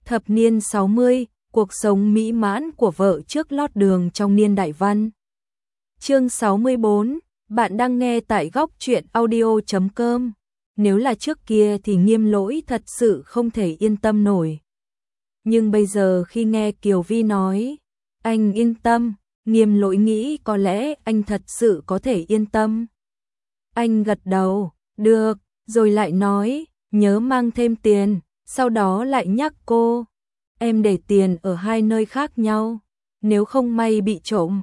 Thập niên 60, cuộc sống mỹ mãn của vợ trước lót đường trong niên đại văn. Chương 64, bạn đang nghe tại góc truyện audio.com. Nếu là trước kia thì Nghiêm Lỗi thật sự không thể yên tâm nổi. Nhưng bây giờ khi nghe Kiều Vi nói, anh yên tâm, Nghiêm Lỗi nghĩ có lẽ anh thật sự có thể yên tâm. Anh gật đầu, được, rồi lại nói, nhớ mang thêm tiền, sau đó lại nhắc cô, em để tiền ở hai nơi khác nhau, nếu không may bị trộm.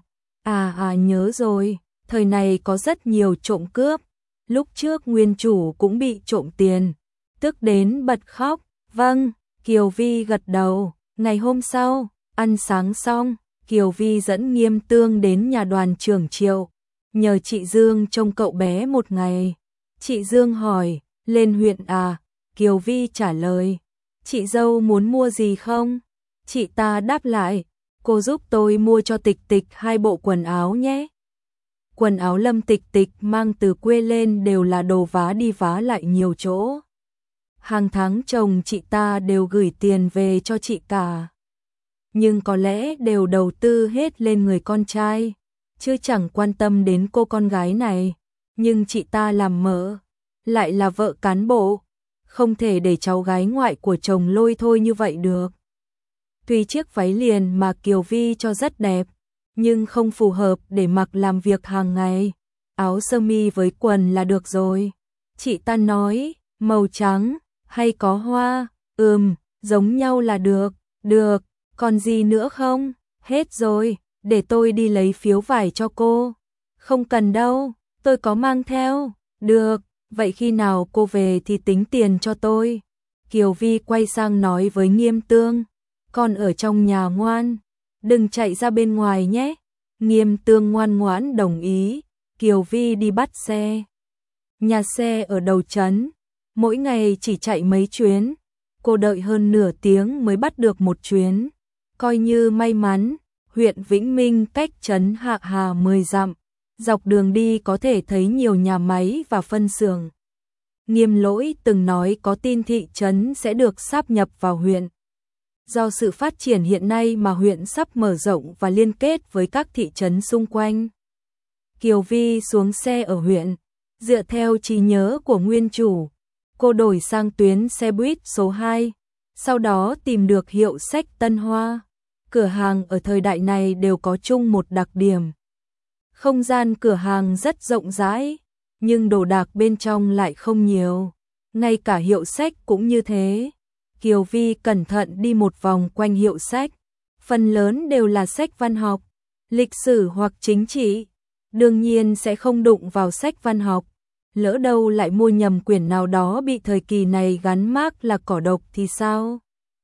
Nhớ rồi, thời này có rất nhiều trộm cướp, lúc trước nguyên chủ cũng bị trộm tiền, tức đến bật khóc. Vâng, Kiều Vi gật đầu. Ngày hôm sau, ăn sáng xong, Kiều Vi dẫn Nghiêm Tương đến nhà đoàn trưởng Triệu, nhờ chị Dương trông cậu bé một ngày. Chị Dương hỏi, lên huyện à? Kiều Vi trả lời, chị dâu muốn mua gì không? Chị ta đáp lại, cô giúp tôi mua cho Tịch Tịch 2 bộ quần áo nhé. Quần áo Lâm Tịch Tịch mang từ quê lên đều là đồ vá đi vá lại nhiều chỗ. Hàng tháng chồng chị ta đều gửi tiền về cho chị cả. Nhưng có lẽ đều đầu tư hết lên người con trai, chứ chẳng quan tâm đến cô con gái này. Nhưng chị ta làm mợ, lại là vợ cán bộ, không thể để cháu gái ngoại của chồng lôi thôi như vậy được. Tuy chiếc váy liền mà Kiều Vi cho rất đẹp, nhưng không phù hợp để mặc làm việc hàng ngày. Áo sơ mi với quần là được rồi. Chị ta nói, màu trắng, hay có hoa? Giống nhau là được. Được, còn gì nữa không? Hết rồi, để tôi đi lấy phiếu vải cho cô. Không cần đâu, tôi có mang theo. Được, vậy khi nào cô về thì tính tiền cho tôi. Kiều Vi quay sang nói với Nghiêm Tương, con ở trong nhà ngoan, đừng chạy ra bên ngoài nhé. Nghiêm Tương ngoan ngoãn đồng ý. Kiều Vi đi bắt xe. Nhà xe ở đầu trấn, mỗi ngày chỉ chạy mấy chuyến. Cô đợi hơn nửa tiếng mới bắt được một chuyến. Coi như may mắn, huyện Vĩnh Minh cách trấn Hạ Hà 10 dặm. Dọc đường đi có thể thấy nhiều nhà máy và phân xưởng. Nghiêm Lỗi từng nói có tin thị trấn sẽ được sáp nhập vào huyện. Do sự phát triển hiện nay mà huyện sắp mở rộng và liên kết với các thị trấn xung quanh. Kiều Vi xuống xe ở huyện, dựa theo trí nhớ của nguyên chủ, cô đổi sang tuyến xe buýt số 2, sau đó tìm được hiệu sách Tân Hoa. Cửa hàng ở thời đại này đều có chung một đặc điểm. Không gian cửa hàng rất rộng rãi, nhưng đồ đạc bên trong lại không nhiều. Ngay cả hiệu sách cũng như thế. Kiều Vi cẩn thận đi một vòng quanh hiệu sách. Phần lớn đều là sách văn học, lịch sử hoặc chính trị. Đương nhiên sẽ không đụng vào sách văn học. Lỡ đâu lại mua nhầm quyển nào đó bị thời kỳ này gắn mác là cỏ độc thì sao?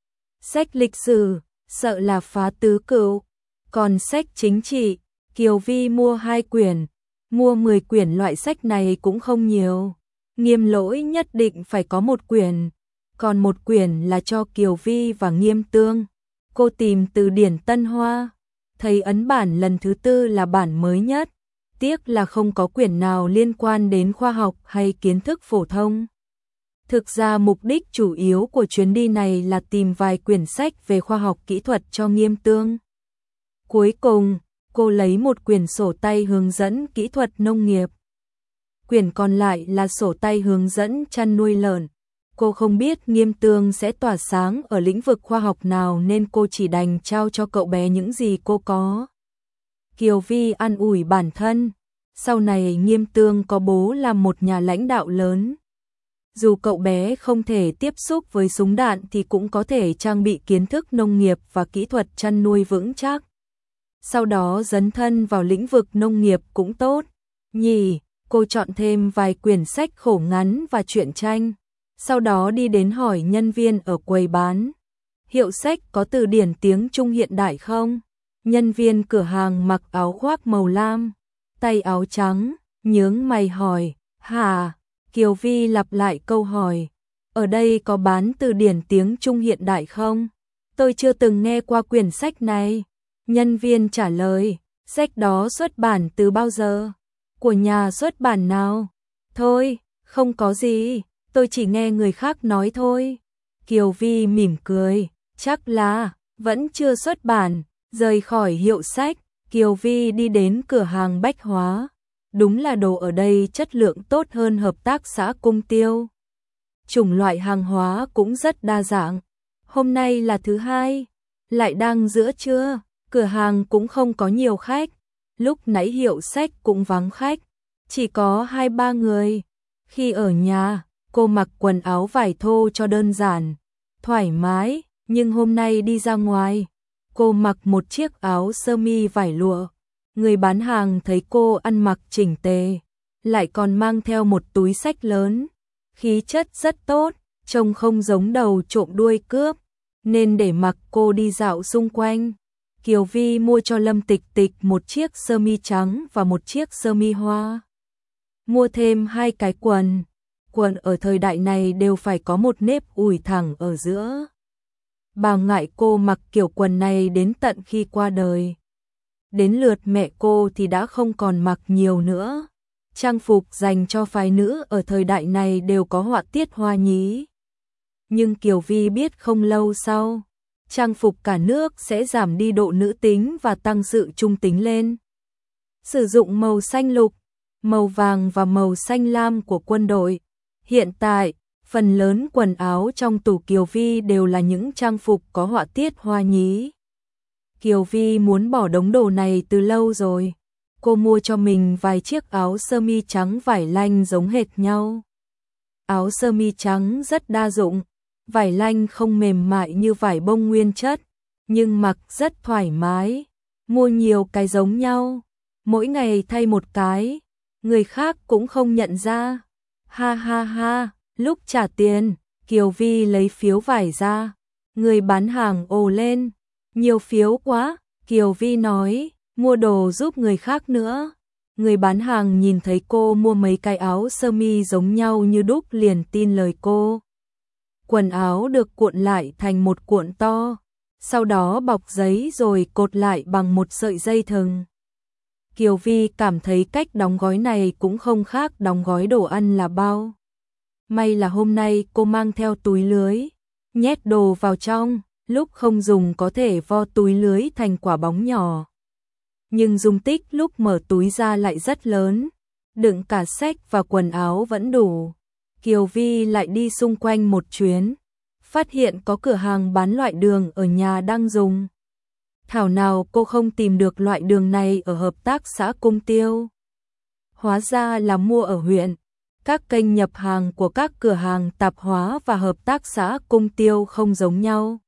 Sách lịch sử, sợ là phá tứ cửu. Còn sách chính trị, Kiều Vi mua 2 quyển, mua 10 quyển loại sách này cũng không nhiều. Nghiêm Lỗi nhất định phải có một quyển, còn một quyển là cho Kiều Vi và Nghiêm Tương. Cô tìm từ điển Tân Hoa, thấy ấn bản lần thứ 4 là bản mới nhất. Tiếc là không có quyển nào liên quan đến khoa học hay kiến thức phổ thông. Thực ra mục đích chủ yếu của chuyến đi này là tìm vài quyển sách về khoa học kỹ thuật cho Nghiêm Tương. Cuối cùng, cô lấy một quyển sổ tay hướng dẫn kỹ thuật nông nghiệp. Quyển còn lại là sổ tay hướng dẫn chăn nuôi lợn. Cô không biết Nghiêm Tương sẽ tỏa sáng ở lĩnh vực khoa học nào nên cô chỉ đành trao cho cậu bé những gì cô có. Kiều Vi an ủi bản thân, sau này Nghiêm Tương có bố làm một nhà lãnh đạo lớn. Dù cậu bé không thể tiếp xúc với súng đạn thì cũng có thể trang bị kiến thức nông nghiệp và kỹ thuật chăn nuôi vững chắc. Sau đó dấn thân vào lĩnh vực nông nghiệp cũng tốt. Cô chọn thêm vài quyển sách khổ ngắn và truyện tranh. Sau đó đi đến hỏi nhân viên ở quầy bán, hiệu sách có từ điển tiếng Trung hiện đại không? Nhân viên cửa hàng mặc áo khoác màu lam, tay áo trắng, nhướng mày hỏi, hả? Kiều Vi lặp lại câu hỏi, ở đây có bán từ điển tiếng Trung hiện đại không? Tôi chưa từng nghe qua quyển sách này. Nhân viên trả lời, sách đó xuất bản từ bao giờ? Của nhà xuất bản nào? Thôi, không có gì, tôi chỉ nghe người khác nói thôi. Kiều Vi mỉm cười, Chắc là vẫn chưa xuất bản. Rời khỏi hiệu sách, Kiều Vi đi đến cửa hàng bách hóa. Đúng là đồ ở đây chất lượng tốt hơn hợp tác xã Cung Tiêu. Chủng loại hàng hóa cũng rất đa dạng. Hôm nay là thứ hai, lại đang giữa trưa, cửa hàng cũng không có nhiều khách. Lúc nãy hiệu sách cũng vắng khách, chỉ có 2-3 người. Khi ở nhà, cô mặc quần áo vải thô cho đơn giản, thoải mái, nhưng hôm nay đi ra ngoài, cô mặc một chiếc áo sơ mi vải lụa. Người bán hàng thấy cô ăn mặc chỉnh tề, lại còn mang theo một túi xách lớn, khí chất rất tốt, trông không giống đầu trộm đuôi cướp, nên để mặc cô đi dạo xung quanh. Kiều Vi mua cho Lâm Tịch Tịch một chiếc sơ mi trắng và một chiếc sơ mi hoa. Mua thêm 2 cái quần. Quần ở thời đại này đều phải có một nếp ủi thẳng ở giữa. Bà ngại cô mặc kiểu quần này đến tận khi qua đời. Đến lượt mẹ cô thì đã không còn mặc nhiều nữa. Trang phục dành cho phái nữ ở thời đại này đều có họa tiết hoa nhí. Nhưng Kiều Vi biết không lâu sau, trang phục cả nước sẽ giảm đi độ nữ tính và tăng sự trung tính lên. Sử dụng màu xanh lục, màu vàng và màu xanh lam của quân đội. Hiện tại, phần lớn quần áo trong tủ Kiều Vi đều là những trang phục có họa tiết hoa nhí. Kiều Vi muốn bỏ đống đồ này từ lâu rồi. Cô mua cho mình vài chiếc áo sơ mi trắng vải lanh giống hệt nhau. Áo sơ mi trắng rất đa dụng, vải lanh không mềm mại như vải bông nguyên chất, nhưng mặc rất thoải mái. Mua nhiều cái giống nhau, mỗi ngày thay một cái, người khác cũng không nhận ra. Ha ha ha, lúc trả tiền, Kiều Vi lấy phiếu vải ra, người bán hàng ồ lên, nhiều phiếu quá. Kiều Vi nói, mua đồ giúp người khác nữa. Người bán hàng nhìn thấy cô mua mấy cái áo sơ mi giống nhau như đúc liền tin lời cô. Quần áo được cuộn lại thành một cuộn to, sau đó bọc giấy rồi cột lại bằng một sợi dây thừng. Kiều Vi cảm thấy cách đóng gói này cũng không khác đóng gói đồ ăn là bao. May là hôm nay cô mang theo túi lưới, nhét đồ vào trong, lúc không dùng có thể vo túi lưới thành quả bóng nhỏ. Nhưng dung tích lúc mở túi ra lại rất lớn, đựng cả sách và quần áo vẫn đủ. Kiều Vi lại đi xung quanh một chuyến, phát hiện có cửa hàng bán loại đường ở nhà đang dùng. Thảo nào cô không tìm được loại đường này ở hợp tác xã Cung Tiêu. Hóa ra là mua ở huyện. Các kênh nhập hàng của các cửa hàng tạp hóa và hợp tác xã Cung Tiêu không giống nhau.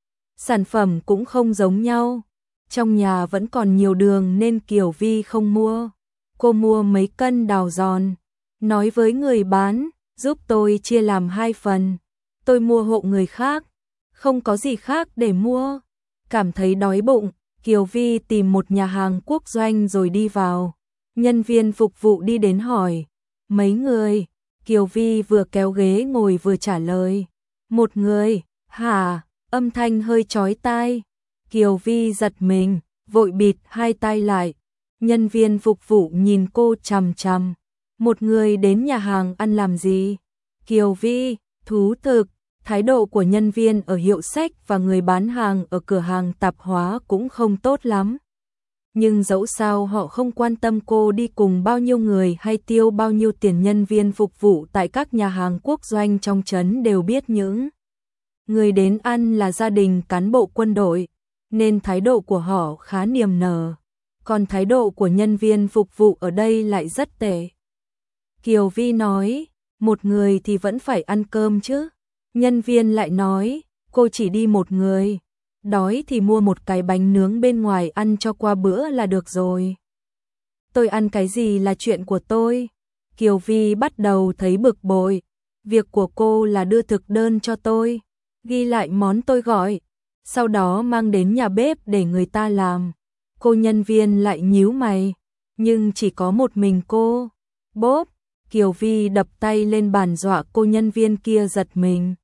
Sản phẩm cũng không giống nhau. Trong nhà vẫn còn nhiều đường nên Kiều Vi không mua. Cô mua mấy cân đào giòn, nói với người bán, giúp tôi chia làm 2 phần. Tôi mua hộ người khác, không có gì khác để mua. Cảm thấy đói bụng, Kiều Vi tìm một nhà hàng quốc doanh rồi đi vào. Nhân viên phục vụ đi đến hỏi, mấy người? Kiều Vi vừa kéo ghế ngồi vừa trả lời, 1 người. Hả? Âm thanh hơi chói tai. Kiều Vi giật mình, vội bịt 2 tai lại. Nhân viên phục vụ nhìn cô chằm chằm. 1 người đến nhà hàng ăn làm gì? Kiều Vi, thú thực. Thái độ của nhân viên ở hiệu sách và người bán hàng ở cửa hàng tạp hóa cũng không tốt lắm. Nhưng dẫu sao họ không quan tâm cô đi cùng bao nhiêu người hay tiêu bao nhiêu tiền. Nhân viên phục vụ tại các nhà hàng quốc doanh trong trấn đều biết những người đến ăn là gia đình cán bộ quân đội, nên thái độ của họ khá niềm nở. Còn thái độ của nhân viên phục vụ ở đây lại rất tệ. Kiều Vi nói, 1 người thì vẫn phải ăn cơm chứ. Nhân viên lại nói, cô chỉ đi 1 người. Đói thì mua một cái bánh nướng bên ngoài ăn cho qua bữa là được rồi. Tôi ăn cái gì là chuyện của tôi. Kiều Vi bắt đầu thấy bực bội. Việc của cô là đưa thực đơn cho tôi, ghi lại món tôi gọi, sau đó mang đến nhà bếp để người ta làm. Cô nhân viên lại nhíu mày, nhưng chỉ có một mình cô. Bốp, Kiều Vi đập tay lên bàn dọa cô nhân viên kia giật mình.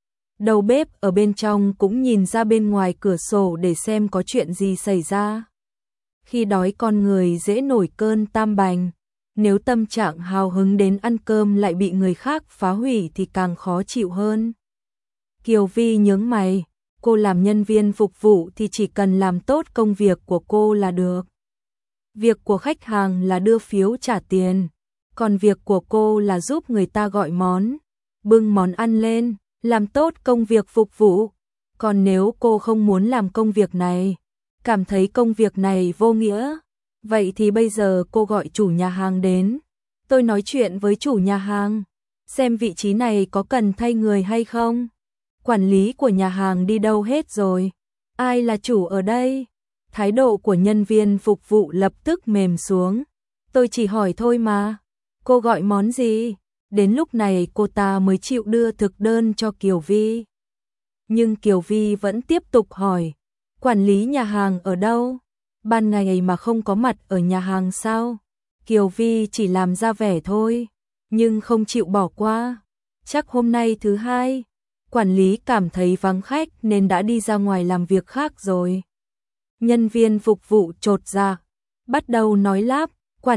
Đầu bếp ở bên trong cũng nhìn ra bên ngoài cửa sổ để xem có chuyện gì xảy ra. Khi đói con người dễ nổi cơn tam bành, nếu tâm trạng hào hứng đến ăn cơm lại bị người khác phá hủy thì càng khó chịu hơn. Kiều Vi nhướng mày, cô làm nhân viên phục vụ thì chỉ cần làm tốt công việc của cô là được. Việc của khách hàng là đưa phiếu trả tiền, còn việc của cô là giúp người ta gọi món, bưng món ăn lên, làm tốt công việc phục vụ. Còn nếu cô không muốn làm công việc này, cảm thấy công việc này vô nghĩa, vậy thì bây giờ cô gọi chủ nhà hàng đến. Tôi nói chuyện với chủ nhà hàng, xem vị trí này có cần thay người hay không. Quản lý của nhà hàng đi đâu hết rồi? Ai là chủ ở đây? Thái độ của nhân viên phục vụ lập tức mềm xuống. Tôi chỉ hỏi thôi mà. Cô gọi món gì? Đến lúc này cô ta mới chịu đưa thực đơn cho Kiều Vi. Nhưng Kiều Vi vẫn tiếp tục hỏi, quản lý nhà hàng ở đâu? Ban ngày mà không có mặt ở nhà hàng sao? Kiều Vi chỉ làm ra vẻ thôi, nhưng không chịu bỏ qua. Chắc hôm nay thứ hai, quản lý cảm thấy vắng khách nên đã đi ra ngoài làm việc khác rồi. Nhân viên phục vụ chột dạ, bắt đầu nói lắp,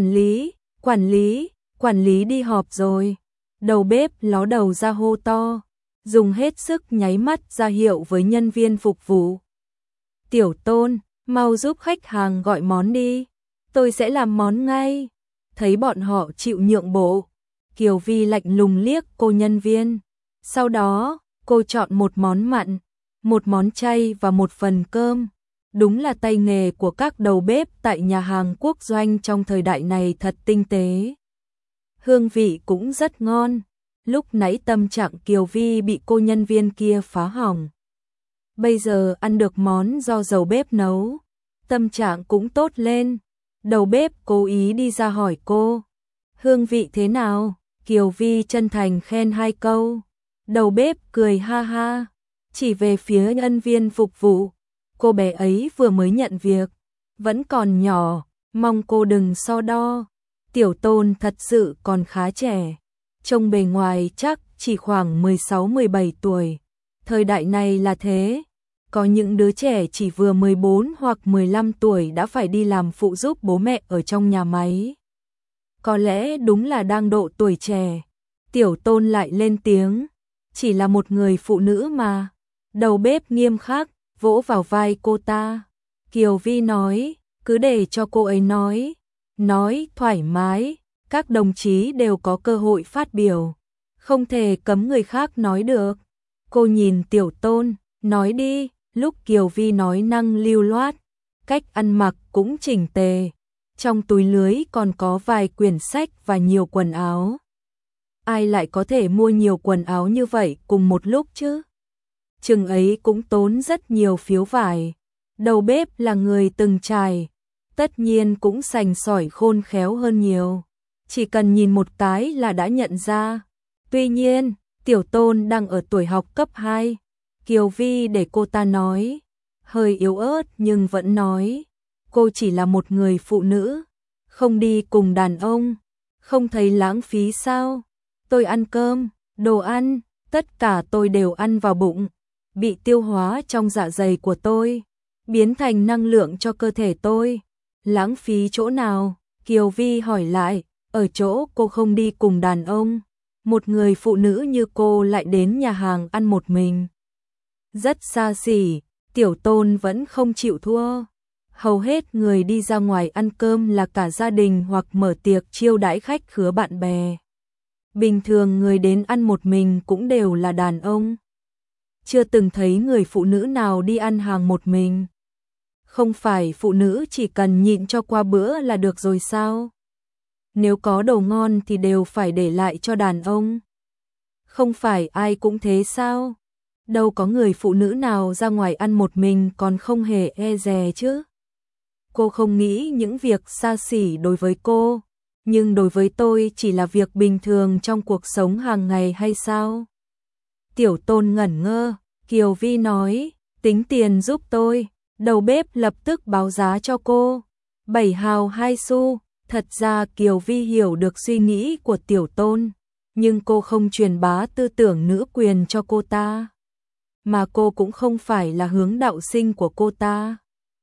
quản lý đi họp rồi. Đầu bếp ló đầu ra hô to, dùng hết sức nháy mắt ra hiệu với nhân viên phục vụ. Tiểu Tôn, mau giúp khách hàng gọi món đi, tôi sẽ làm món ngay. Thấy bọn họ chịu nhượng bộ, Kiều Vi lạnh lùng liếc cô nhân viên. Sau đó, cô chọn một món mặn, một món chay và một phần cơm. Đúng là tay nghề của các đầu bếp tại nhà hàng quốc doanh trong thời đại này thật tinh tế. Hương vị cũng rất ngon. Lúc nãy tâm trạng Kiều Vi bị cô nhân viên kia phá hỏng. Bây giờ ăn được món do dầu bếp nấu, tâm trạng cũng tốt lên. Đầu bếp cố ý đi ra hỏi cô, hương vị thế nào? Kiều Vi chân thành khen 2 câu. Đầu bếp cười ha ha, chỉ về phía nhân viên phục vụ. Cô bé ấy vừa mới nhận việc, vẫn còn nhỏ, mong cô đừng so đo. Tiểu Tôn thật sự còn khá trẻ, trông bề ngoài chắc chỉ khoảng 16-17 tuổi. Thời đại này là thế, có những đứa trẻ chỉ vừa 14 hoặc 15 tuổi đã phải đi làm phụ giúp bố mẹ ở trong nhà máy. Có lẽ đúng là đang độ tuổi trẻ. Tiểu Tôn lại lên tiếng, chỉ là một người phụ nữ mà. Đầu bếp nghiêm khắc vỗ vào vai cô ta. Kiều Vi nói, cứ để cho cô ấy nói thoải mái, các đồng chí đều có cơ hội phát biểu, không thể cấm người khác nói được. Cô nhìn Tiểu Tôn, nói đi. Lúc Kiều Vi nói năng lưu loát, cách ăn mặc cũng chỉnh tề, trong túi lưới còn có vài quyển sách và nhiều quần áo. Ai lại có thể mua nhiều quần áo như vậy cùng một lúc chứ? Chừng ấy cũng tốn rất nhiều phiếu vải. Đầu bếp là người từng trải, tất nhiên cũng sành sỏi khôn khéo hơn nhiều. Chỉ cần nhìn một cái là đã nhận ra. Tuy nhiên, Tiểu Tôn đang ở tuổi học cấp 2. Kiều Vi để cô ta nói, hơi yếu ớt nhưng vẫn nói, cô chỉ là một người phụ nữ, không đi cùng đàn ông, không thấy lãng phí sao? Tôi ăn cơm, đồ ăn, tất cả tôi đều ăn vào bụng, bị tiêu hóa trong dạ dày của tôi, biến thành năng lượng cho cơ thể tôi. Lãng phí chỗ nào? Kiều Vi hỏi lại, ở chỗ cô không đi cùng đàn ông, một người phụ nữ như cô lại đến nhà hàng ăn một mình. Rất xa xỉ, Tiểu Tôn vẫn không chịu thua. Hầu hết người đi ra ngoài ăn cơm là cả gia đình hoặc mở tiệc chiêu đãi khách khứa bạn bè. Bình thường người đến ăn một mình cũng đều là đàn ông. Chưa từng thấy người phụ nữ nào đi ăn hàng một mình. Không phải phụ nữ chỉ cần nhịn cho qua bữa là được rồi sao? Nếu có đồ ngon thì đều phải để lại cho đàn ông. Không phải ai cũng thế sao? Đâu có người phụ nữ nào ra ngoài ăn một mình còn không hề e dè chứ. Cô không nghĩ những việc xa xỉ đối với cô, nhưng đối với tôi chỉ là việc bình thường trong cuộc sống hàng ngày hay sao? Tiểu Tôn ngẩn ngơ, Kiều Vi nói, tính tiền giúp tôi. Đầu bếp lập tức báo giá cho cô, 7 hào 2 xu. Thật ra Kiều Vi hiểu được suy nghĩ của Tiểu Tôn, nhưng cô không truyền bá tư tưởng nữ quyền cho cô ta. Mà cô cũng không phải là hướng đạo sinh của cô ta.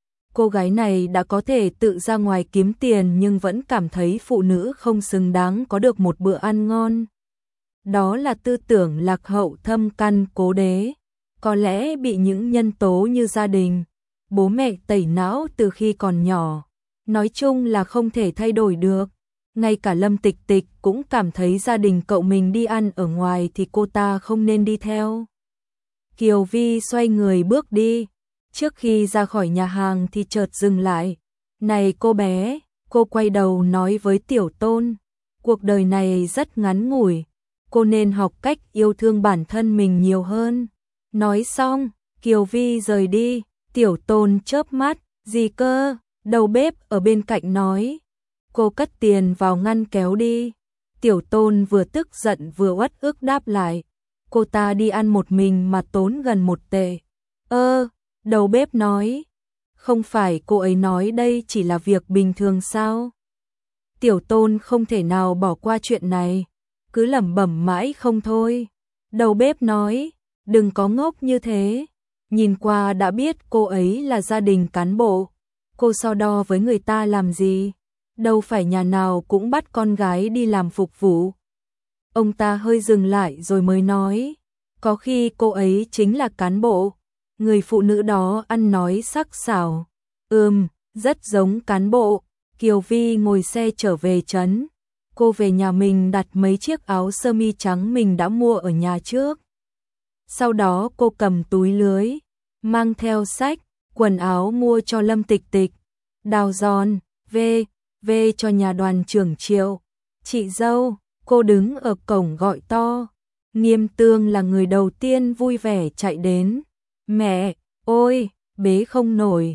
Cô gái này đã có thể tự ra ngoài kiếm tiền nhưng vẫn cảm thấy phụ nữ không xứng đáng có được một bữa ăn ngon. Đó là tư tưởng lạc hậu thâm căn cố đế. có lẽ bị những nhân tố như gia đình, bố mẹ tẩy não từ khi còn nhỏ. Nói chung là không thể thay đổi được. Ngay cả Lâm Tịch Tịch cũng cảm thấy gia đình cậu mình đi ăn ở ngoài thì cô ta không nên đi theo. Kiều Vi xoay người bước đi. Trước khi ra khỏi nhà hàng thì chợt dừng lại. Này cô bé, cô quay đầu nói với Tiểu Tôn. Cuộc đời này rất ngắn ngủi. Cô nên học cách yêu thương bản thân mình nhiều hơn. Nói xong, Kiều Vi rời đi. Tiểu Tôn chớp mắt. Gì cơ? Đầu bếp ở bên cạnh nói. Cô cất tiền vào ngăn kéo đi. Tiểu Tôn vừa tức giận vừa uất ức đáp lại. Cô ta đi ăn một mình mà tốn gần 1 tệ. Đầu bếp nói. Không phải cô ấy nói đây chỉ là việc bình thường sao? Tiểu Tôn không thể nào bỏ qua chuyện này. Cứ lẩm bẩm mãi không thôi. Đầu bếp nói. Đừng có ngốc như thế. Nhìn qua đã biết cô ấy là gia đình cán bộ. Cô so đo với người ta làm gì? Đâu phải nhà nào cũng bắt con gái đi làm phục vụ. Ông ta hơi dừng lại rồi mới nói. Có khi cô ấy chính là cán bộ. Người phụ nữ đó ăn nói sắc sảo. Rất giống cán bộ. Kiều Vi ngồi xe trở về trấn. Cô về nhà mình đặt mấy chiếc áo sơ mi trắng mình đã mua ở nhà trước. Sau đó cô cầm túi lưới, mang theo sách, quần áo mua cho Lâm Tịch Tịch, đào giòn, về cho nhà đoàn trưởng Triệu. Chị dâu, cô đứng ở cổng gọi to. Nghiêm Tương là người đầu tiên vui vẻ chạy đến. Mẹ, ôi, bế không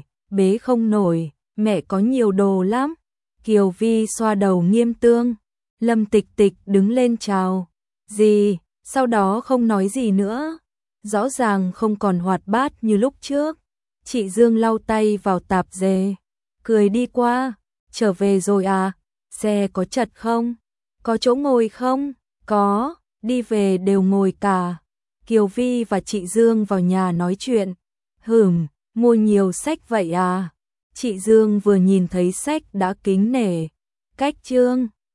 nổi, mẹ có nhiều đồ lắm. Kiều Vi xoa đầu Nghiêm Tương. Lâm Tịch Tịch đứng lên chào. Gì, sau đó không nói gì nữa. Rõ ràng không còn hoạt bát như lúc trước. Chị Dương lau tay vào tạp dề, cười đi qua. Trở về rồi à? Xe có chật không? Có chỗ ngồi không? Có, đi về đều ngồi cả. Kiều Vi và chị Dương vào nhà nói chuyện. Mua nhiều sách vậy à? Chị Dương vừa nhìn thấy sách đã kính nể. Cách Trương